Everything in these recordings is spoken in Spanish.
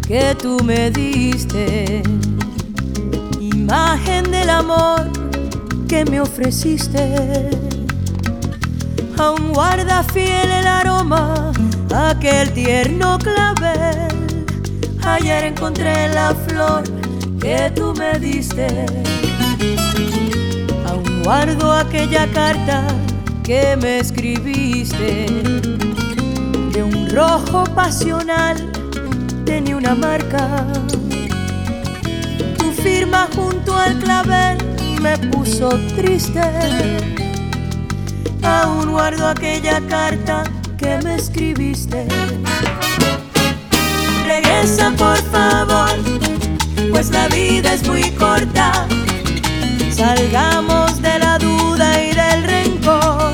que tú me diste, imagen del amor que me ofreciste. Aún guarda fiel el aroma aquel tierno clavel. Ayer encontré la flor que tú me diste. Aún guardo aquella carta que me escribiste. De un rojo pasional tenía una marca. Tu firma junto al clavel me puso triste. Aún guardo aquella carta que me escribiste. Regresa por favor, pues la vida es muy corta. Salgamos de la duda y del rencor.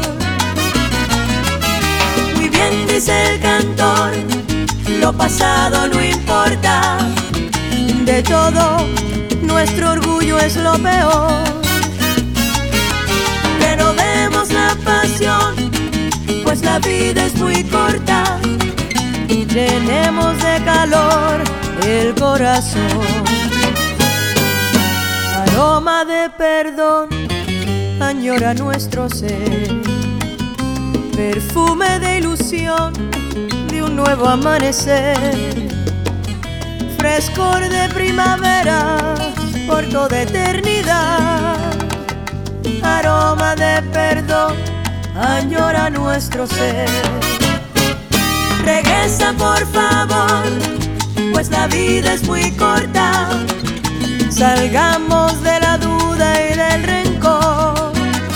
Muy bien dice el cantor, lo pasado no importa. De todo, nuestro orgullo es lo peor. Renovemos la pasión, pues la vida es muy corta. Llenemos de calor el corazón. Aroma de perdón añora nuestro ser. Perfume de ilusión de un nuevo amanecer. Frescor de primavera por toda eternidad. Aroma de perdón añora nuestro ser. Regresa por favor, pues la vida es muy corta. Salgamos de la duda y del rencor.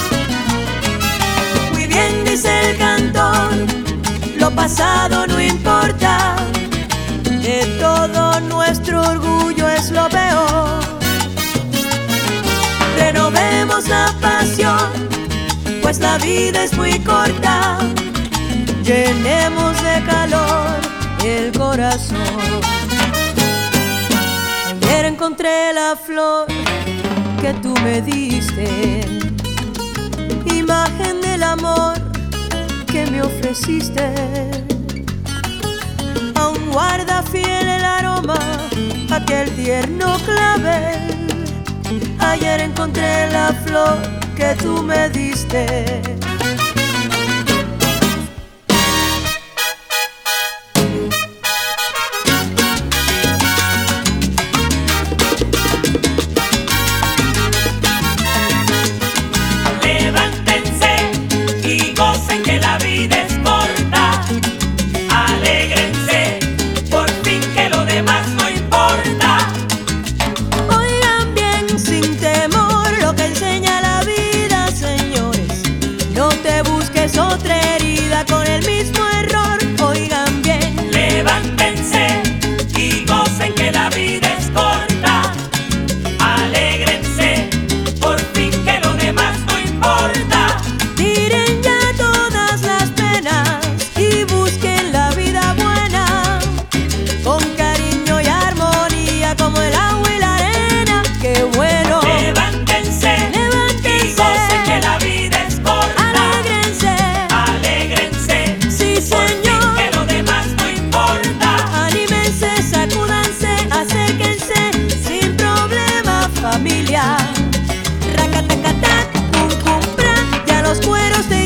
Muy bien dice el cantor, lo pasado no importa. De todo nuestro orgullo es lo peor. Renovemos la pasión, pues la vida es muy corta. Llenemos de calor el corazón. Ayer encontré la flor que tú me diste, imagen del amor que me ofreciste. Aún guarda fiel el aroma aquel tierno clavel. Ayer encontré la flor que tú me diste. Otra herida con el mismo error. Oigan bien, levántense y gocen que la vida es corta. Alégrense, por fin que lo demás no importa. Tiren ya todas las penas y busquen la vida buena, con cariño y armonía como el agua y la arena. ¡Qué bueno! Levántense, y gocen que la vida es corta. Familia, racatacatac, pum pum pra, ya los cueros de